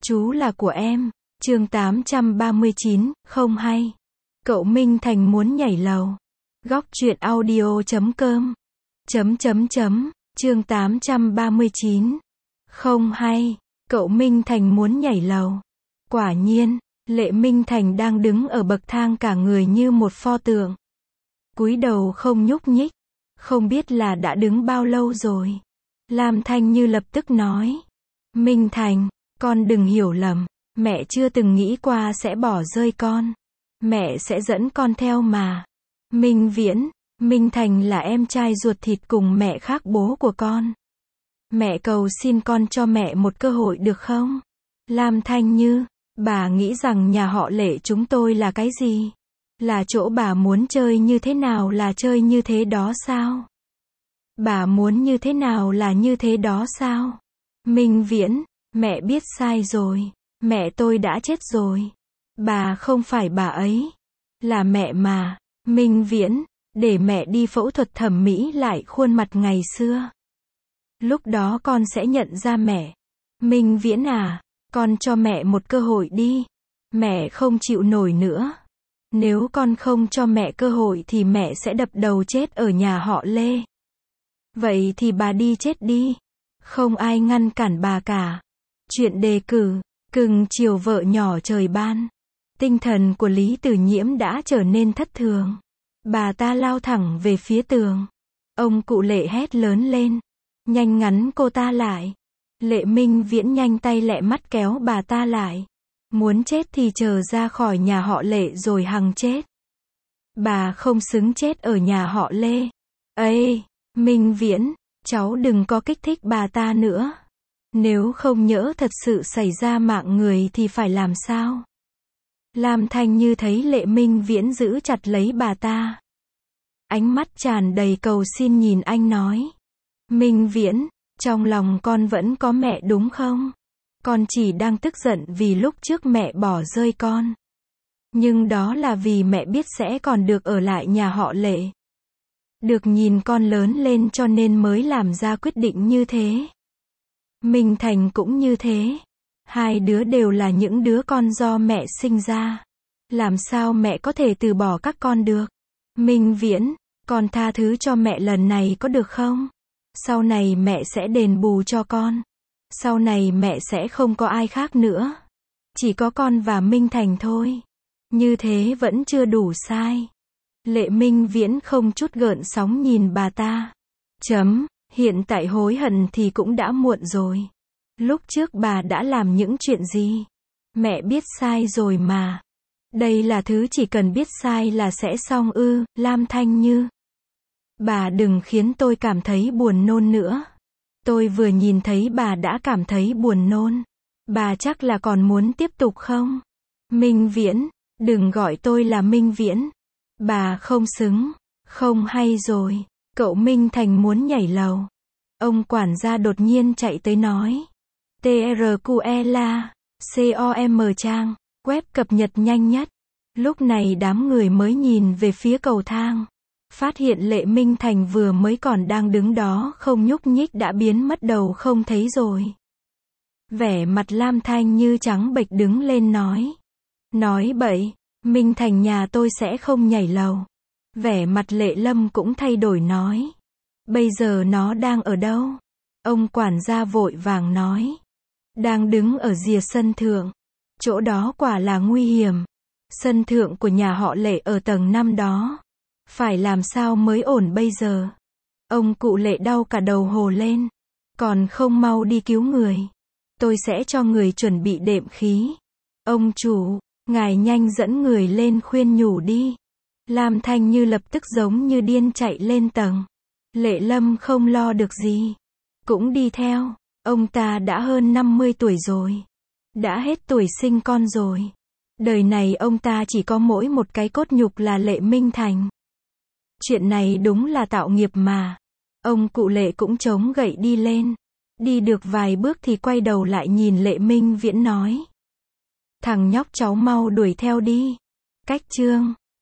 Chú là của em. Chương 839, không hay. Cậu Minh Thành muốn nhảy lầu. Góc truyện audio.com. Chương 839. Không hay. Cậu Minh Thành muốn nhảy lầu. Quả nhiên, Lệ Minh Thành đang đứng ở bậc thang cả người như một pho tượng. Cúi đầu không nhúc nhích. Không biết là đã đứng bao lâu rồi. Lam Thanh Như lập tức nói. Minh Thành, con đừng hiểu lầm. Mẹ chưa từng nghĩ qua sẽ bỏ rơi con. Mẹ sẽ dẫn con theo mà. Minh Viễn, Minh Thành là em trai ruột thịt cùng mẹ khác bố của con. Mẹ cầu xin con cho mẹ một cơ hội được không? Lam Thanh Như, bà nghĩ rằng nhà họ Lệ chúng tôi là cái gì? Là chỗ bà muốn chơi như thế nào là chơi như thế đó sao? Bà muốn như thế nào là như thế đó sao? Minh Viễn, mẹ biết sai rồi. Mẹ tôi đã chết rồi. Bà không phải bà ấy. Là mẹ mà. Minh Viễn, để mẹ đi phẫu thuật thẩm mỹ lại khuôn mặt ngày xưa. Lúc đó con sẽ nhận ra mẹ. Minh Viễn à, con cho mẹ một cơ hội đi. Mẹ không chịu nổi nữa. Nếu con không cho mẹ cơ hội thì mẹ sẽ đập đầu chết ở nhà họ Lê. Vậy thì bà đi chết đi. Không ai ngăn cản bà cả. Chuyện đề cử, cưng chiều vợ nhỏ trời ban. Tinh thần của Lý Tử Nhiễm đã trở nên thất thường. Bà ta lao thẳng về phía tường. Ông cụ Lệ hét lớn lên. Nhanh ngắn cô ta lại. Lệ Minh Viễn nhanh tay lẹ mắt kéo bà ta lại. Muốn chết thì chờ ra khỏi nhà họ Lệ rồi hằng chết. Bà không xứng chết ở nhà họ Lê. Ê, Minh Viễn, cháu đừng có kích thích bà ta nữa. Nếu không nhỡ thật sự xảy ra mạng người thì phải làm sao? Lam Thanh Như thấy Lệ Minh Viễn giữ chặt lấy bà ta. Ánh mắt tràn đầy cầu xin nhìn anh nói. Minh Viễn, trong lòng con vẫn có mẹ đúng không? Con chỉ đang tức giận vì lúc trước mẹ bỏ rơi con. Nhưng đó là vì mẹ biết sẽ còn được ở lại nhà họ Lệ. Được nhìn con lớn lên cho nên mới làm ra quyết định như thế. Minh Thành cũng như thế. Hai đứa đều là những đứa con do mẹ sinh ra. Làm sao mẹ có thể từ bỏ các con được? Minh Viễn, con tha thứ cho mẹ lần này có được không? Sau này mẹ sẽ đền bù cho con. Sau này mẹ sẽ không có ai khác nữa. Chỉ có con và Minh Thành thôi. Như thế vẫn chưa đủ sai. Lệ Minh Viễn không chút gợn sóng nhìn bà ta. Hiện tại hối hận thì cũng đã muộn rồi. Lúc trước bà đã làm những chuyện gì? Mẹ biết sai rồi mà. Đây là thứ chỉ cần biết sai là sẽ xong ư, Lam Thanh Như. Bà đừng khiến tôi cảm thấy buồn nôn nữa. Tôi vừa nhìn thấy bà đã cảm thấy buồn nôn. Bà chắc là còn muốn tiếp tục không? Minh Viễn, đừng gọi tôi là Minh Viễn. Bà không xứng. Không hay rồi. Cậu Minh Thành muốn nhảy lầu. Ông quản gia đột nhiên chạy tới nói. TRQE la, COM trang, web cập nhật nhanh nhất. Lúc này đám người mới nhìn về phía cầu thang. Phát hiện Lệ Minh Thành vừa mới còn đang đứng đó không nhúc nhích đã biến mất đầu không thấy rồi. Vẻ mặt Lam Thanh Như trắng bệch đứng lên nói. Nói bậy, Minh Thành nhà tôi sẽ không nhảy lầu. Vẻ mặt Lệ Lâm cũng thay đổi nói. Bây giờ nó đang ở đâu? Ông quản gia vội vàng nói. Đang đứng ở rìa sân thượng. Chỗ đó quả là nguy hiểm. Sân thượng của nhà họ Lệ ở tầng 5 đó. Phải làm sao mới ổn bây giờ? Ông cụ Lệ đau cả đầu hồ lên. Còn không mau đi cứu người. Tôi sẽ cho người chuẩn bị đệm khí. Ông chủ, ngài nhanh dẫn người lên khuyên nhủ đi. Lam Thanh Như lập tức giống như điên chạy lên tầng. Lệ Lâm không lo được gì. Cũng đi theo. Ông ta đã hơn 50 tuổi rồi. Đã hết tuổi sinh con rồi. Đời này ông ta chỉ có mỗi một cái cốt nhục là Lệ Minh Thành. Chuyện này đúng là tạo nghiệp mà. Ông cụ Lệ cũng chống gậy đi lên. Đi được vài bước thì quay đầu lại nhìn Lệ Minh Viễn nói. Thằng nhóc cháu mau đuổi theo đi. Cách chương